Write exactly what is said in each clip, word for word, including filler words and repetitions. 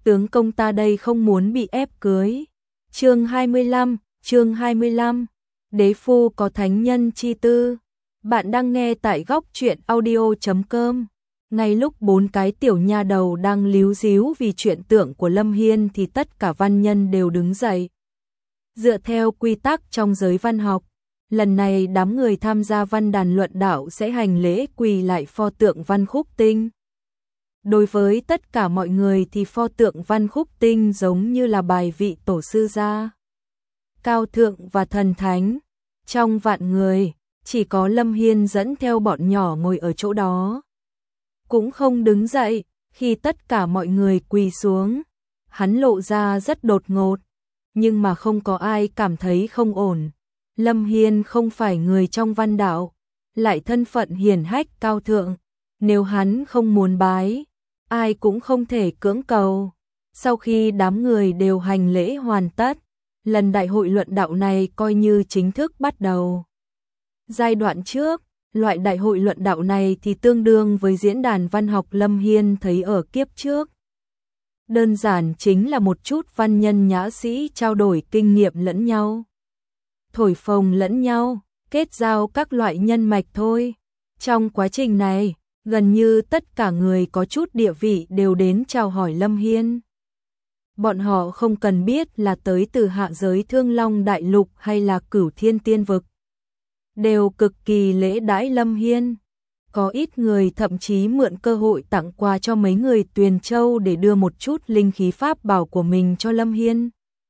tướng công ta đây không muốn bị ép cưới. Chương hai mươi lăm, chương hai mươi lăm. Đế phu có thánh nhân chi tư. Bạn đang nghe tại góc truyện audio chấm com. Ngay lúc bốn cái tiểu nha đầu đang líu díu vì chuyện tượng của Lâm Hiên thì tất cả văn nhân đều đứng dậy. Dựa theo quy tắc trong giới văn học, lần này đám người tham gia văn đàn luận đạo sẽ hành lễ quỳ lại pho tượng Văn Khúc Tinh. Đối với tất cả mọi người thì pho tượng Văn Khúc Tinh giống như là bài vị tổ sư gia. Cao thượng và thần thánh, trong vạn người, chỉ có Lâm Hiên dẫn theo bọn nhỏ ngồi ở chỗ đó. Cũng không đứng dậy, khi tất cả mọi người quỳ xuống, hắn lộ ra rất đột ngột, nhưng mà không có ai cảm thấy không ổn. Lâm Hiên không phải người trong văn đạo, lại thân phận hiển hách cao thượng, nếu hắn không muốn bái, ai cũng không thể cưỡng cầu. Sau khi đám người đều hành lễ hoàn tất, lần đại hội luận đạo này coi như chính thức bắt đầu. Giai đoạn trước, loại đại hội luận đạo này thì tương đương với diễn đàn văn học Lâm Hiên thấy ở kiếp trước. Đơn giản chính là một chút văn nhân nhã sĩ trao đổi kinh nghiệm lẫn nhau, thổi phồng lẫn nhau, kết giao các loại nhân mạch thôi. Trong quá trình này, gần như tất cả người có chút địa vị đều đến chào hỏi Lâm Hiên. Bọn họ không cần biết là tới từ hạ giới Thương Long Đại Lục hay là Cửu Thiên Tiên Vực, đều cực kỳ lễ đãi Lâm Hiên. Có ít người thậm chí mượn cơ hội tặng quà cho mấy người Tuyền Châu để đưa một chút linh khí pháp bảo của mình cho Lâm Hiên.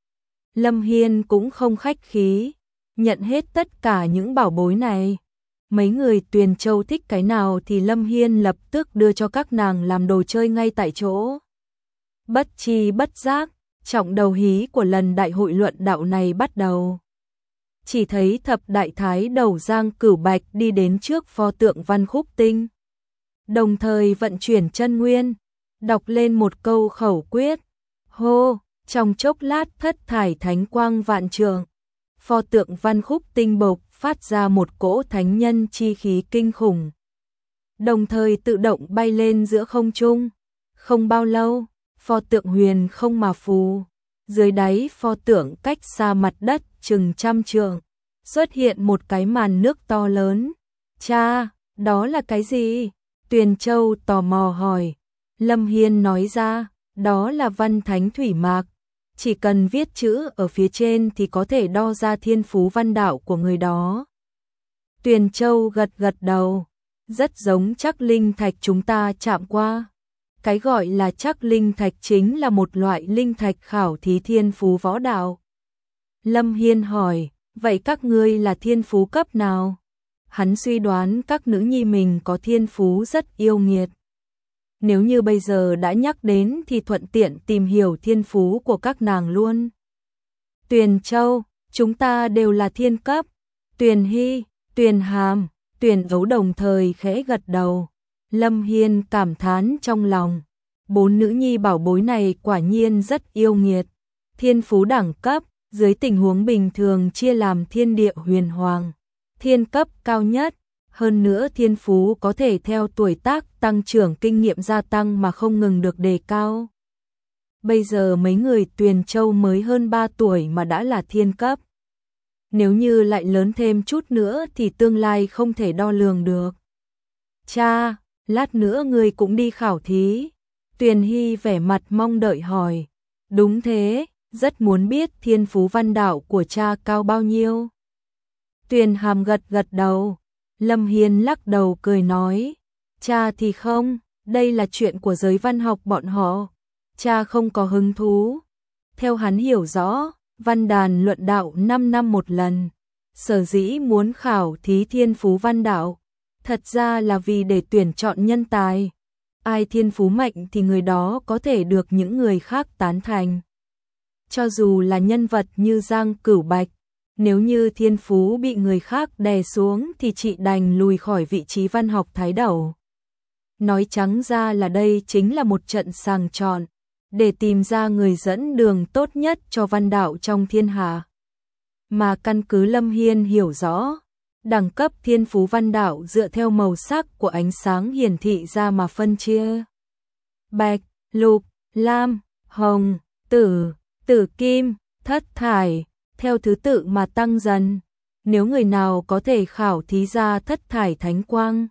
Lâm Hiên cũng không khách khí, nhận hết tất cả những bảo bối này. Mấy người Tuyền Châu thích cái nào thì Lâm Hiên lập tức đưa cho các nàng làm đồ chơi ngay tại chỗ. Bất chi bất giác, trọng đầu hí của lần đại hội luận đạo này bắt đầu. Chỉ thấy thập đại thái đầu Giang Cửu Bạch đi đến trước pho tượng Văn Khúc Tinh, đồng thời vận chuyển chân nguyên, đọc lên một câu khẩu quyết. Hô, trong chốc lát thất thải thánh quang vạn trượng, pho tượng Văn Khúc Tinh bộc phát ra một cỗ thánh nhân chi khí kinh khủng, đồng thời tự động bay lên giữa không trung. Không bao lâu, pho tượng huyền không mà phù, dưới đáy pho tượng cách xa mặt đất chừng trăm trượng, xuất hiện một cái màn nước to lớn. Cha, đó là cái gì? Tuyền Châu tò mò hỏi. Lâm Hiên nói ra, đó là văn thánh thủy mạc. Chỉ cần viết chữ ở phía trên thì có thể đo ra thiên phú văn đạo của người đó. Tuyền Châu gật gật đầu, rất giống Trắc Linh Thạch chúng ta chạm qua. Cái gọi là Trắc Linh Thạch chính là một loại linh thạch khảo thí thiên phú võ đạo. Lâm Hiên hỏi, vậy các ngươi là thiên phú cấp nào? Hắn suy đoán các nữ nhi mình có thiên phú rất yêu nghiệt. Nếu như bây giờ đã nhắc đến thì thuận tiện tìm hiểu thiên phú của các nàng luôn. Tuyền Châu, chúng ta đều là thiên cấp. Tuyền Hy, Tuyền Hàm, Tuyền Ấu đồng thời khẽ gật đầu. Lâm Hiên cảm thán trong lòng, bốn nữ nhi bảo bối này quả nhiên rất yêu nghiệt. Thiên phú đẳng cấp, dưới tình huống bình thường chia làm thiên địa huyền hoàng, thiên cấp cao nhất. Hơn nữa thiên phú có thể theo tuổi tác tăng trưởng kinh nghiệm gia tăng mà không ngừng được đề cao. Bây giờ mấy người Tuyền Châu mới hơn ba tuổi mà đã là thiên cấp. Nếu như lại lớn thêm chút nữa thì tương lai không thể đo lường được. Cha, lát nữa người cũng đi khảo thí. Tuyền Hy vẻ mặt mong đợi hỏi. Đúng thế, rất muốn biết thiên phú văn đạo của cha cao bao nhiêu. Tuyền Hàm gật gật đầu. Lâm Hiên lắc đầu cười nói, cha thì không, đây là chuyện của giới văn học bọn họ, cha không có hứng thú. Theo hắn hiểu rõ, văn đàn luận đạo năm năm một lần, sở dĩ muốn khảo thí thiên phú văn đạo, thật ra là vì để tuyển chọn nhân tài. Ai thiên phú mạnh thì người đó có thể được những người khác tán thành. Cho dù là nhân vật như Giang Cửu Bạch, nếu như thiên phú bị người khác đè xuống thì chị đành lùi khỏi vị trí văn học thái đầu. Nói trắng ra là đây chính là một trận sàng chọn, để tìm ra người dẫn đường tốt nhất cho văn đạo trong thiên hạ. Mà căn cứ Lâm Hiên hiểu rõ, đẳng cấp thiên phú văn đạo dựa theo màu sắc của ánh sáng hiển thị ra mà phân chia. Bạch, lục, lam, hồng, tử, tử kim, thất thải, theo thứ tự mà tăng dần. Nếu người nào có thể khảo thí ra thất thải thánh quang,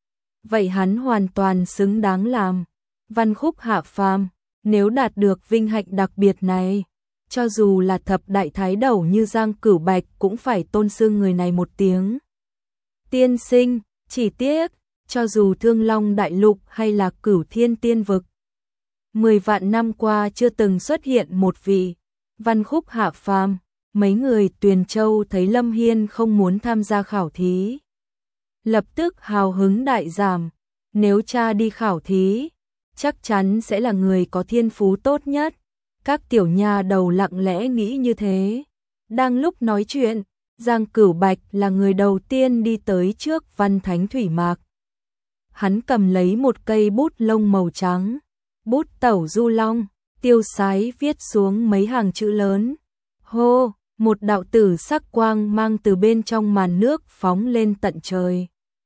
vậy hắn hoàn toàn xứng đáng làm văn khúc hạ phàm. Nếu đạt được vinh hạnh đặc biệt này, cho dù là thập đại thái đầu như Giang Cửu Bạch cũng phải tôn xưng người này một tiếng tiên sinh. Chỉ tiếc, cho dù Thương Long Đại Lục hay là Cửu Thiên Tiên Vực, mười vạn năm qua chưa từng xuất hiện một vị văn khúc hạ phàm. Mấy người Tuyền Châu thấy Lâm Hiên không muốn tham gia khảo thí, lập tức hào hứng đại giảm. Nếu cha đi khảo thí, chắc chắn sẽ là người có thiên phú tốt nhất. Các tiểu nha đầu lặng lẽ nghĩ như thế. Đang lúc nói chuyện, Giang Cửu Bạch là người đầu tiên đi tới trước Văn Thánh Thủy Mạc. Hắn cầm lấy một cây bút lông màu trắng, bút tẩu du long, tiêu sái viết xuống mấy hàng chữ lớn. Hô, một đạo tử sắc quang mang từ bên trong màn nước phóng lên tận trời.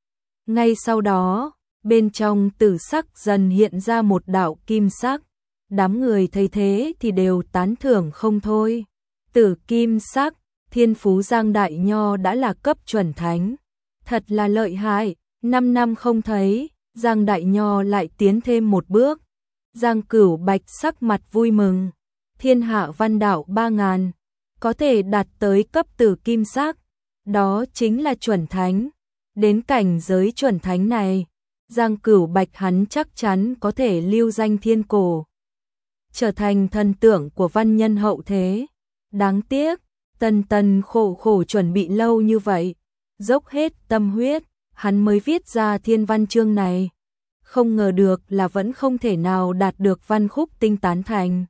Ngay sau đó, bên trong tử sắc dần hiện ra một đạo kim sắc. Đám người thấy thế thì đều tán thưởng không thôi. Tử kim sắc, thiên phú Giang Đại Nho đã là cấp chuẩn thánh. Thật là lợi hại, năm năm không thấy, Giang Đại Nho lại tiến thêm một bước. Giang Cửu Bạch sắc mặt vui mừng. Thiên hạ văn đạo ba ngàn, có thể đạt tới cấp tử kim sắc, đó chính là chuẩn thánh. Đến cảnh giới chuẩn thánh này, Giang Cửu Bạch hắn chắc chắn có thể lưu danh thiên cổ, trở thành thần tượng của văn nhân hậu thế. Đáng tiếc, tần tần khổ khổ chuẩn bị lâu như vậy, dốc hết tâm huyết, hắn mới viết ra thiên văn chương này. Không ngờ được là vẫn không thể nào đạt được văn khúc tinh tán thành.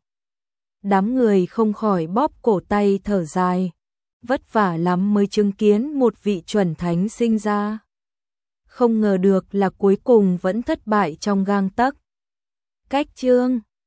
Đám người không khỏi bóp cổ tay thở dài. Vất vả lắm mới chứng kiến một vị chuẩn thánh sinh ra. Không ngờ được là cuối cùng vẫn thất bại trong gang tấc. Cách chương